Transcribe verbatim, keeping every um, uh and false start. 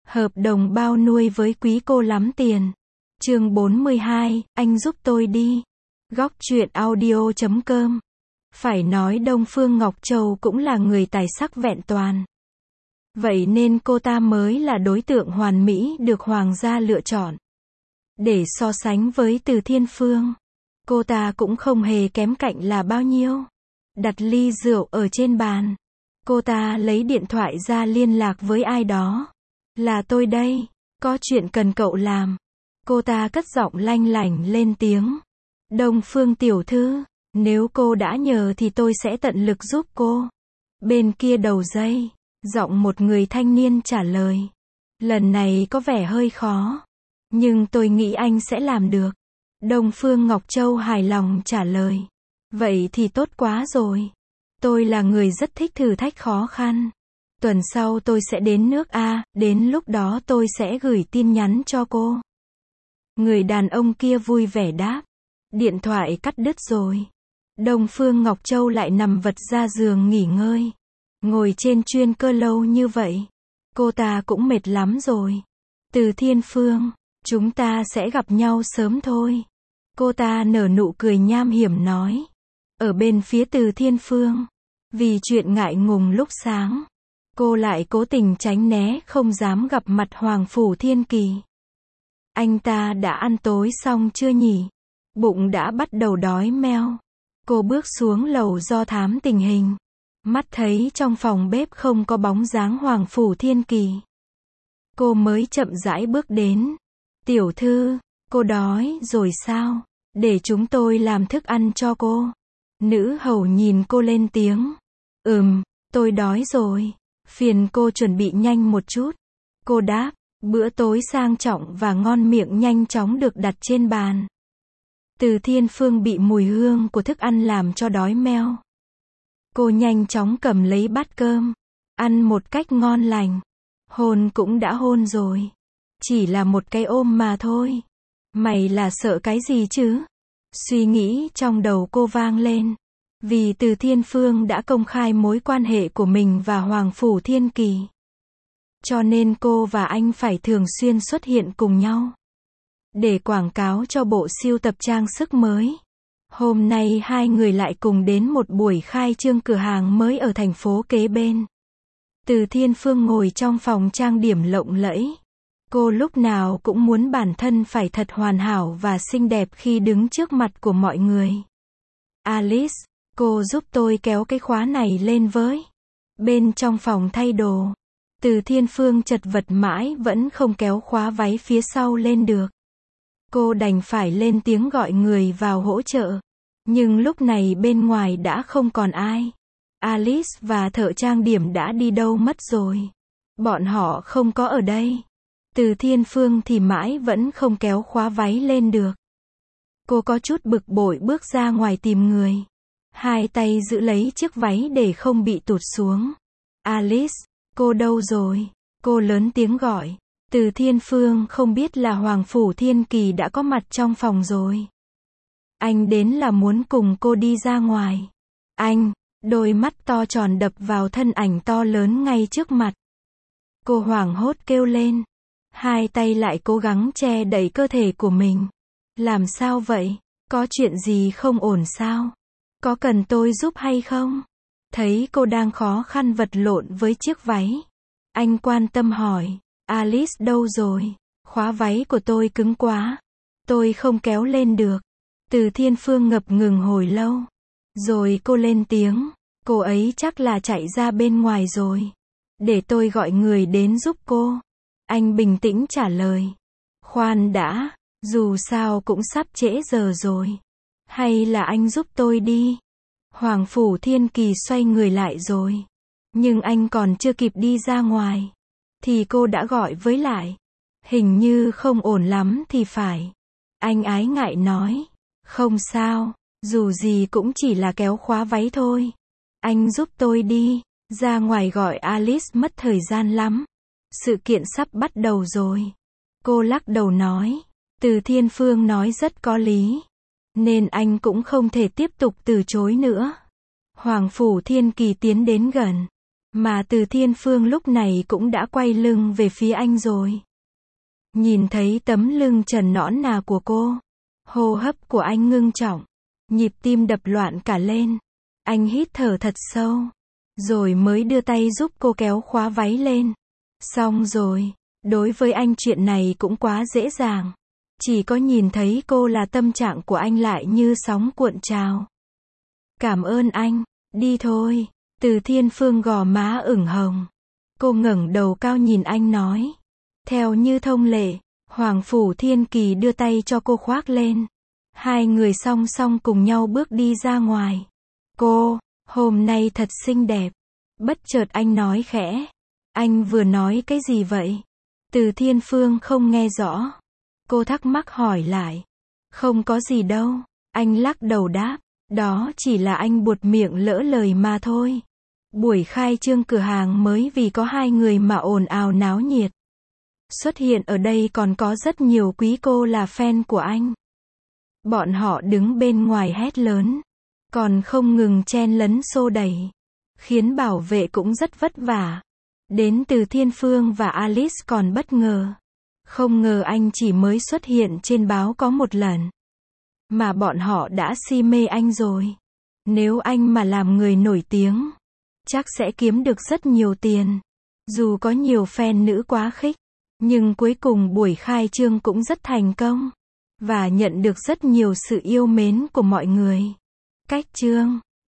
Hợp đồng bao nuôi với quý cô lắm tiền. Chương bốn mươi hai, anh giúp tôi đi. Góc truyện audio chấm com. Phải nói Đông Phương Ngọc Châu cũng là người tài sắc vẹn toàn. Vậy nên cô ta mới là đối tượng hoàn mỹ được hoàng gia lựa chọn. Để so sánh với Từ Thiên Phương, cô ta cũng không hề kém cạnh là bao nhiêu. Đặt ly rượu ở trên bàn, cô ta lấy điện thoại ra liên lạc với ai đó. Là tôi đây, có chuyện cần cậu làm. Cô ta cất giọng lanh lảnh lên tiếng. Đông Phương tiểu thư, nếu cô đã nhờ thì tôi sẽ tận lực giúp cô. Bên kia đầu dây, giọng một người thanh niên trả lời. Lần này có vẻ hơi khó, nhưng tôi nghĩ anh sẽ làm được. Đông Phương Ngọc Châu hài lòng trả lời. Vậy thì tốt quá rồi. Tôi là người rất thích thử thách khó khăn. Tuần sau tôi sẽ đến nước A, đến lúc đó tôi sẽ gửi tin nhắn cho cô. Người đàn ông kia vui vẻ đáp. Điện thoại cắt đứt rồi. Đông Phương Ngọc Châu lại nằm vật ra giường nghỉ ngơi. Ngồi trên chuyên cơ lâu như vậy, cô ta cũng mệt lắm rồi. Từ Thiên Phương, chúng ta sẽ gặp nhau sớm thôi. Cô ta nở nụ cười nham hiểm nói. Ở bên phía Từ Thiên Phương, vì chuyện ngại ngùng lúc sáng, cô lại cố tình tránh né không dám gặp mặt Hoàng Phủ Thiên Kỳ. Anh ta đã ăn tối xong chưa nhỉ? Bụng đã bắt đầu đói meo. Cô bước xuống lầu do thám tình hình. Mắt thấy trong phòng bếp không có bóng dáng Hoàng Phủ Thiên Kỳ. Cô mới chậm rãi bước đến. Tiểu thư, cô đói rồi sao? Để chúng tôi làm thức ăn cho cô. Nữ hầu nhìn cô lên tiếng. Ừm, tôi đói rồi. Phiền cô chuẩn bị nhanh một chút. Cô đáp. Bữa tối sang trọng và ngon miệng nhanh chóng được đặt trên bàn. Từ Thiên Phương bị mùi hương của thức ăn làm cho đói meo. Cô nhanh chóng cầm lấy bát cơm, ăn một cách ngon lành. Hôn cũng đã hôn rồi. Chỉ là một cái ôm mà thôi. Mày là sợ cái gì chứ? Suy nghĩ trong đầu cô vang lên. Vì Từ Thiên Phương đã công khai mối quan hệ của mình và Hoàng Phủ Thiên Kỳ. Cho nên cô và anh phải thường xuyên xuất hiện cùng nhau. Để quảng cáo cho bộ sưu tập trang sức mới. Hôm nay hai người lại cùng đến một buổi khai trương cửa hàng mới ở thành phố kế bên. Từ Thiên Phương ngồi trong phòng trang điểm lộng lẫy. Cô lúc nào cũng muốn bản thân phải thật hoàn hảo và xinh đẹp khi đứng trước mặt của mọi người. Alice, cô giúp tôi kéo cái khóa này lên với. Bên trong phòng thay đồ, Từ Thiên Phương chật vật mãi vẫn không kéo khóa váy phía sau lên được. Cô đành phải lên tiếng gọi người vào hỗ trợ. Nhưng lúc này bên ngoài đã không còn ai. Alice và thợ trang điểm đã đi đâu mất rồi. Bọn họ không có ở đây. Từ Thiên Phương thì mãi vẫn không kéo khóa váy lên được. Cô có chút bực bội bước ra ngoài tìm người. Hai tay giữ lấy chiếc váy để không bị tụt xuống. Alice, cô đâu rồi? Cô lớn tiếng gọi. Từ Thiên Phương không biết là Hoàng Phủ Thiên Kỳ đã có mặt trong phòng rồi. Anh đến là muốn cùng cô đi ra ngoài. Anh, đôi mắt to tròn đập vào thân ảnh to lớn ngay trước mặt. Cô hoảng hốt kêu lên. Hai tay lại cố gắng che đậy cơ thể của mình. Làm sao vậy? Có chuyện gì không ổn sao? Có cần tôi giúp hay không? Thấy cô đang khó khăn vật lộn với chiếc váy. Anh quan tâm hỏi. Alice đâu rồi? Khóa váy của tôi cứng quá. Tôi không kéo lên được. Từ Thiên Phương ngập ngừng hồi lâu. Rồi cô lên tiếng. Cô ấy chắc là chạy ra bên ngoài rồi. Để tôi gọi người đến giúp cô. Anh bình tĩnh trả lời. Khoan đã, dù sao cũng sắp trễ giờ rồi. Hay là anh giúp tôi đi. Hoàng Phủ Thiên Kỳ xoay người lại rồi. Nhưng anh còn chưa kịp đi ra ngoài. Thì cô đã gọi với lại. Hình như không ổn lắm thì phải. Anh ái ngại nói. Không sao, dù gì cũng chỉ là kéo khóa váy thôi. Anh giúp tôi đi. Ra ngoài gọi Alice mất thời gian lắm. Sự kiện sắp bắt đầu rồi. Cô lắc đầu nói. Từ Thiên Phương nói rất có lý. Nên anh cũng không thể tiếp tục từ chối nữa. Hoàng Phủ Thiên Kỳ tiến đến gần. Mà Từ Thiên Phương lúc này cũng đã quay lưng về phía anh rồi. Nhìn thấy tấm lưng trần nõn nà của cô, hô hấp của anh ngưng trọng, nhịp tim đập loạn cả lên. Anh hít thở thật sâu, rồi mới đưa tay giúp cô kéo khóa váy lên. Xong rồi, đối với anh chuyện này cũng quá dễ dàng. Chỉ có nhìn thấy cô là tâm trạng của anh lại như sóng cuộn trào. Cảm ơn anh, đi thôi. Từ Thiên Phương gò má ửng hồng. Cô ngẩng đầu cao nhìn anh nói. Theo như thông lệ, Hoàng Phủ Thiên Kỳ đưa tay cho cô khoác lên. Hai người song song cùng nhau bước đi ra ngoài. Cô, hôm nay thật xinh đẹp. Bất chợt anh nói khẽ. Anh vừa nói cái gì vậy? Từ Thiên Phương không nghe rõ. Cô thắc mắc hỏi lại. Không có gì đâu. Anh lắc đầu đáp. Đó chỉ là anh buột miệng lỡ lời mà thôi. Buổi khai trương cửa hàng mới vì có hai người mà ồn ào náo nhiệt. Xuất hiện ở đây còn có rất nhiều quý cô là fan của anh. Bọn họ đứng bên ngoài hét lớn. Còn không ngừng chen lấn xô đẩy. Khiến bảo vệ cũng rất vất vả. Đến Từ Thiên Phương và Alice còn bất ngờ. Không ngờ anh chỉ mới xuất hiện trên báo có một lần. Mà bọn họ đã si mê anh rồi. Nếu anh mà làm người nổi tiếng, chắc sẽ kiếm được rất nhiều tiền. Dù có nhiều fan nữ quá khích, nhưng cuối cùng buổi khai trương cũng rất thành công. Và nhận được rất nhiều sự yêu mến của mọi người. Cách chương